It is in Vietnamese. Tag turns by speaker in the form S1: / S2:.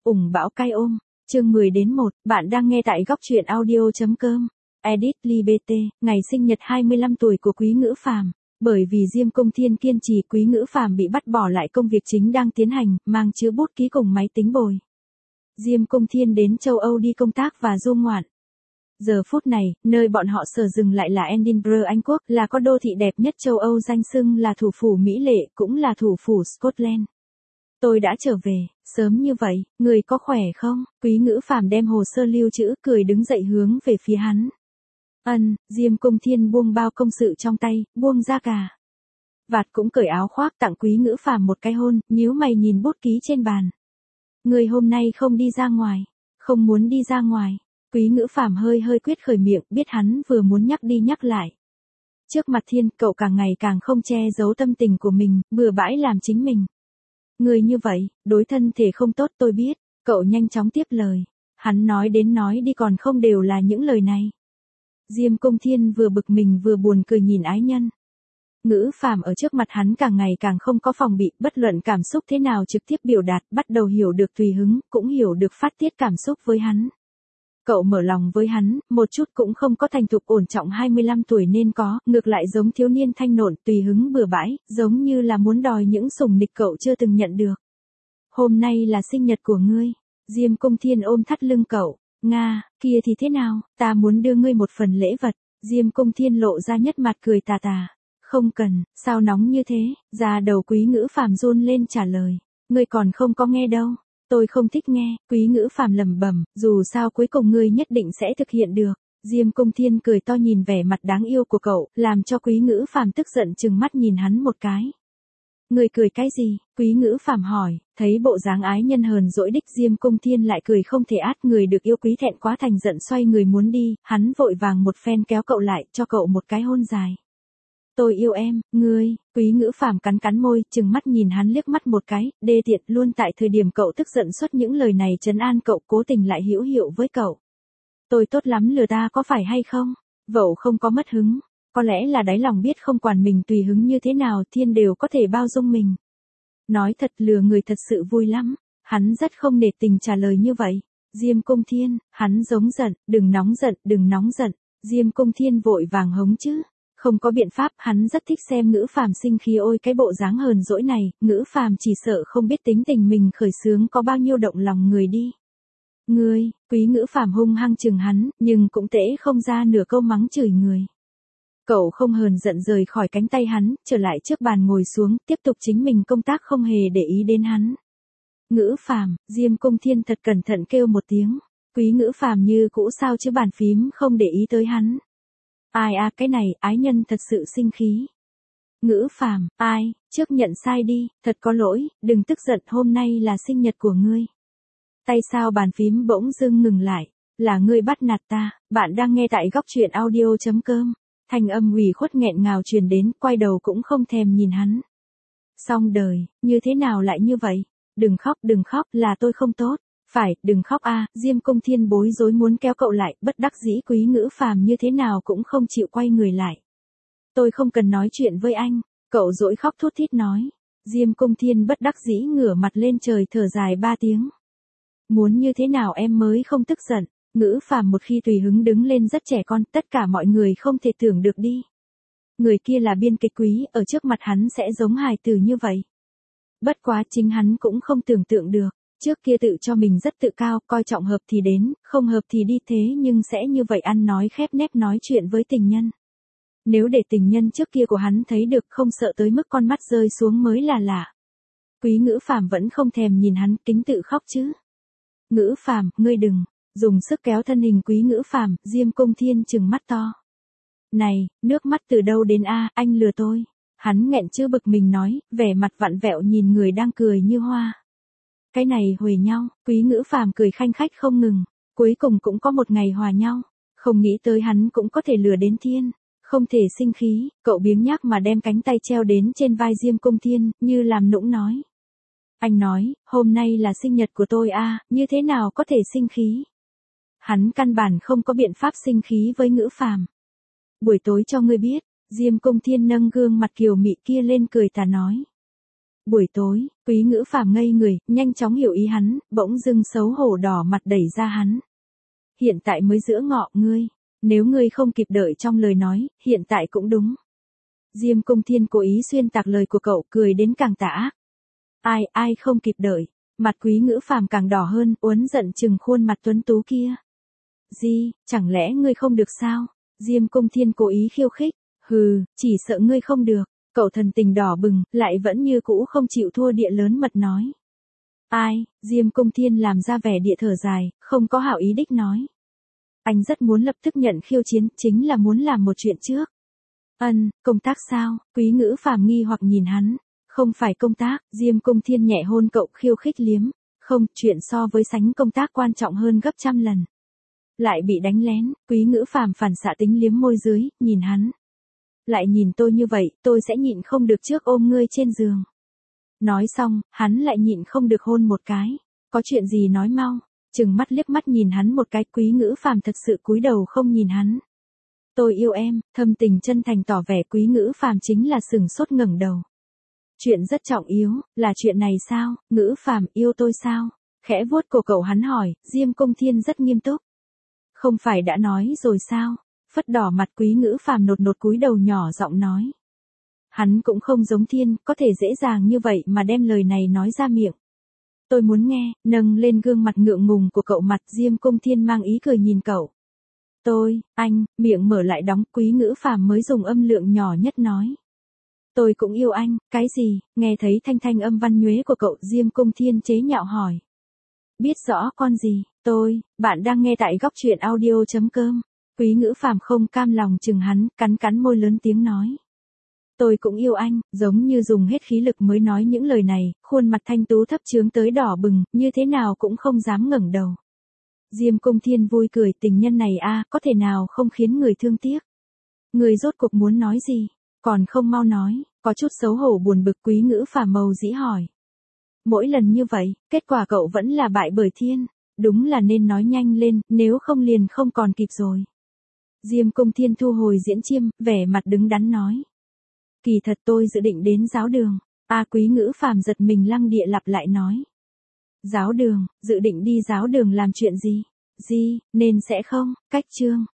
S1: ủng bão cay ôm. Chương 10 đến 1, bạn đang nghe tại góc truyện audio.com. Edit Libete, ngày sinh nhật 25 tuổi của Quý Ngữ Phàm. Bởi vì Diêm Công Thiên kiên trì, Quý Ngữ Phàm bị bắt bỏ lại công việc chính đang tiến hành, mang chữ bút ký cùng máy tính bồi. Diêm Công Thiên đến châu Âu đi công tác và du ngoạn. Giờ phút này, nơi bọn họ sở dừng lại là Edinburgh, Anh Quốc, là có đô thị đẹp nhất châu Âu, danh xưng là thủ phủ mỹ lệ, cũng là thủ phủ Scotland. Tôi đã trở về, sớm như vậy, người có khỏe không? Quý Ngữ Phàm đem hồ sơ lưu trữ, cười đứng dậy hướng về phía hắn. Diêm Công Thiên buông bao công sự trong tay, buông ra cả vạt cũng cởi áo khoác, tặng Quý Ngữ Phàm một cái hôn, nhíu mày nhìn bút ký trên bàn. Người hôm nay không đi ra ngoài, không muốn đi ra ngoài. Quý Ngữ Phàm hơi quyết khởi miệng, biết hắn vừa muốn nhắc đi nhắc lại. Trước mặt Thiên, cậu càng ngày càng không che giấu tâm tình của mình, bừa bãi làm chính mình. Người như vậy, đối thân thể không tốt, tôi biết. Cậu nhanh chóng tiếp lời. Hắn nói đến nói đi còn không đều là những lời này. Diêm Công Thiên vừa bực mình vừa buồn cười nhìn ái nhân. Ngữ Phàm ở trước mặt hắn càng ngày càng không có phòng bị, bất luận cảm xúc thế nào trực tiếp biểu đạt, bắt đầu hiểu được tùy hứng, cũng hiểu được phát tiết cảm xúc với hắn. Cậu mở lòng với hắn, một chút cũng không có thành thục ổn trọng 25 tuổi nên có, ngược lại giống thiếu niên thanh nộn, tùy hứng bừa bãi, giống như là muốn đòi những sủng nịch cậu chưa từng nhận được. Hôm nay là sinh nhật của ngươi. Diêm Công Thiên ôm thắt lưng cậu. Nga, kia thì thế nào, ta muốn đưa ngươi một phần lễ vật. Diêm Công Thiên lộ ra nhất mặt cười tà tà. Không cần, sao nóng như thế, da đầu Quý Ngữ Phàm run lên trả lời. Ngươi còn không có nghe đâu. Tôi không thích nghe. Quý Ngữ Phàm lẩm bẩm, dù sao cuối cùng ngươi nhất định sẽ thực hiện được. Diêm Công Thiên cười to nhìn vẻ mặt đáng yêu của cậu, làm cho Quý Ngữ Phàm tức giận trừng mắt nhìn hắn một cái. Người cười cái gì? Quý Ngữ Phàm hỏi, thấy bộ dáng ái nhân hờn dỗi đích, Diêm Công Thiên lại cười không thể át, người được yêu quý thẹn quá thành giận xoay người muốn đi, hắn vội vàng một phen kéo cậu lại, cho cậu một cái hôn dài. Tôi yêu em, ngươi. Quý Ngữ Phàm cắn môi, trừng mắt nhìn hắn liếc mắt một cái, đê tiện, luôn tại thời điểm cậu tức giận xuất những lời này trấn an cậu, cố tình lại hữu hiệu với cậu. Tôi tốt lắm lừa ta có phải hay không? Vậu không có mất hứng. Có lẽ là đáy lòng biết không quản mình tùy hứng như thế nào, Thiên đều có thể bao dung mình. Nói thật, lừa người thật sự vui lắm. Hắn rất không nể tình trả lời như vậy. Diêm Công Thiên, hắn giống giận, đừng nóng giận. Diêm Công Thiên vội vàng hống chứ. Không có biện pháp, hắn rất thích xem Ngữ Phàm sinh khí, ôi cái bộ dáng hờn dỗi này, Ngữ Phàm chỉ sợ không biết tính tình mình khởi xướng có bao nhiêu động lòng người đi. Ngươi, Quý Ngữ Phàm hung hăng chừng hắn, nhưng cũng tễ không ra nửa câu mắng chửi người. Cậu không hờn giận rời khỏi cánh tay hắn, trở lại trước bàn ngồi xuống, tiếp tục chính mình công tác, không hề để ý đến hắn. Ngữ Phàm, Diêm Công Thiên thật cẩn thận kêu một tiếng. Quý Ngữ Phàm như cũ sao chứ bàn phím không để ý tới hắn. Ai à, cái này, ái nhân thật sự sinh khí. Ngữ Phàm, ai, trước nhận sai đi, thật có lỗi, đừng tức giận, hôm nay là sinh nhật của ngươi. Tay sao bàn phím bỗng dưng ngừng lại, là ngươi bắt nạt ta. Bạn đang nghe tại góc truyện audio.com. Thanh âm ủy khuất nghẹn ngào truyền đến, quay đầu cũng không thèm nhìn hắn. Xong đời, như thế nào lại như vậy? Đừng khóc, là tôi không tốt. Phải, đừng khóc a. Diêm Công Thiên bối rối muốn kéo cậu lại, bất đắc dĩ Quý Ngữ Phàm như thế nào cũng không chịu quay người lại. Tôi không cần nói chuyện với anh, cậu dỗi khóc thút thít nói. Diêm Công Thiên bất đắc dĩ ngửa mặt lên trời thở dài 3 tiếng. Muốn như thế nào em mới không tức giận? Ngữ Phàm một khi tùy hứng đứng lên rất trẻ con, tất cả mọi người không thể tưởng được đi. Người kia là biên kịch Quý, ở trước mặt hắn sẽ giống hài tử như vậy. Bất quá chính hắn cũng không tưởng tượng được, trước kia tự cho mình rất tự cao, coi trọng hợp thì đến, không hợp thì đi, thế nhưng sẽ như vậy ăn nói khép nép nói chuyện với tình nhân. Nếu để tình nhân trước kia của hắn thấy được, không sợ tới mức con mắt rơi xuống mới là lạ. Quý Ngữ Phàm vẫn không thèm nhìn hắn, kính tự khóc chứ. Ngữ Phàm, ngươi đừng. Dùng sức kéo thân hình Quý Ngữ Phàm, Diêm Công Thiên trừng mắt to. Này, nước mắt từ đâu đến a, anh lừa tôi. Hắn nghẹn chứ bực mình nói, vẻ mặt vặn vẹo nhìn người đang cười như hoa. Cái này huề nhau, Quý Ngữ Phàm cười khanh khách không ngừng, cuối cùng cũng có một ngày hòa nhau. Không nghĩ tới hắn cũng có thể lừa đến Thiên. Không thể sinh khí, cậu biếng nhác mà đem cánh tay treo đến trên vai Diêm Công Thiên, như làm nũng nói. Anh nói, hôm nay là sinh nhật của tôi a, như thế nào có thể sinh khí? Hắn căn bản không có biện pháp sinh khí với Ngữ Phàm. Buổi tối cho ngươi biết, Diêm Công Thiên nâng gương mặt kiều mị kia lên cười tà nói. Buổi tối, Quý Ngữ Phàm ngây người, nhanh chóng hiểu ý hắn, bỗng dưng xấu hổ đỏ mặt đẩy ra hắn. Hiện tại mới giữa ngọ ngươi, nếu ngươi không kịp đợi trong lời nói, hiện tại cũng đúng. Diêm Công Thiên cố ý xuyên tạc lời của cậu, cười đến càng tả. Ai không kịp đợi, mặt Quý Ngữ Phàm càng đỏ hơn, uốn giận chừng khuôn mặt tuấn tú kia. Chẳng lẽ ngươi không được sao? Diêm Công Thiên cố ý khiêu khích. Hừ, chỉ sợ ngươi không được. Cậu thần tình đỏ bừng, lại vẫn như cũ không chịu thua địa lớn mật nói. Diêm Công Thiên làm ra vẻ địa thở dài, không có hảo ý đích nói. Anh rất muốn lập tức nhận khiêu chiến, chính là muốn làm một chuyện trước. Công tác sao? Quý Ngữ Phàm nghi hoặc nhìn hắn. Không phải công tác, Diêm Công Thiên nhẹ hôn cậu khiêu khích liếm. Không, chuyện so với sánh công tác quan trọng hơn gấp trăm lần. Lại bị đánh lén, Quý Ngữ Phàm phản xạ tính liếm môi dưới, nhìn hắn. Lại nhìn tôi như vậy, tôi sẽ nhịn không được trước ôm ngươi trên giường. Nói xong, hắn lại nhịn không được hôn một cái. Có chuyện gì nói mau. Chừng mắt liếc mắt nhìn hắn một cái, Quý Ngữ Phàm thật sự cúi đầu không nhìn hắn. Tôi yêu em, thâm tình chân thành tỏ vẻ. Quý Ngữ Phàm chính là sừng sốt ngẩng đầu. Chuyện rất trọng yếu, là chuyện này sao? Ngữ Phàm yêu tôi sao? Khẽ vuốt cổ cậu hắn hỏi. Diêm Công Thiên rất nghiêm túc. Không phải đã nói rồi sao? Phất đỏ mặt Quý Ngữ Phàm nột cúi đầu nhỏ giọng nói. Hắn cũng không giống Thiên, có thể dễ dàng như vậy mà đem lời này nói ra miệng. Tôi muốn nghe, nâng lên gương mặt ngượng ngùng của cậu, mặt Diêm Công Thiên mang ý cười nhìn cậu. Anh, miệng mở lại đóng. Quý Ngữ Phàm mới dùng âm lượng nhỏ nhất nói. Tôi cũng yêu anh. Cái gì? Nghe thấy thanh âm văn nhuế của cậu, Diêm Công Thiên chế nhạo hỏi. Biết rõ con gì? Bạn đang nghe tại góc truyện audio.com. Quý Ngữ Phàm không cam lòng chừng hắn, cắn môi lớn tiếng nói. Tôi cũng yêu anh, giống như dùng hết khí lực mới nói những lời này, khuôn mặt thanh tú thấp chướng tới đỏ bừng, như thế nào cũng không dám ngẩng đầu. Diêm Công Thiên vui cười, tình nhân này có thể nào không khiến người thương tiếc. Người rốt cuộc muốn nói gì, còn không mau nói, có chút xấu hổ buồn bực. Quý Ngữ Phàm màu dĩ hỏi. Mỗi lần như vậy, kết quả cậu vẫn là bại bởi Thiên, đúng là nên nói nhanh lên, nếu không liền không còn kịp rồi. Diêm Công Thiên thu hồi diễn chiêm, vẻ mặt đứng đắn nói. Kỳ thật tôi dự định đến giáo đường. Quý Ngữ Phàm giật mình lăng địa lặp lại nói. Giáo đường, dự định đi giáo đường làm chuyện gì? Nên sẽ không, cách chương.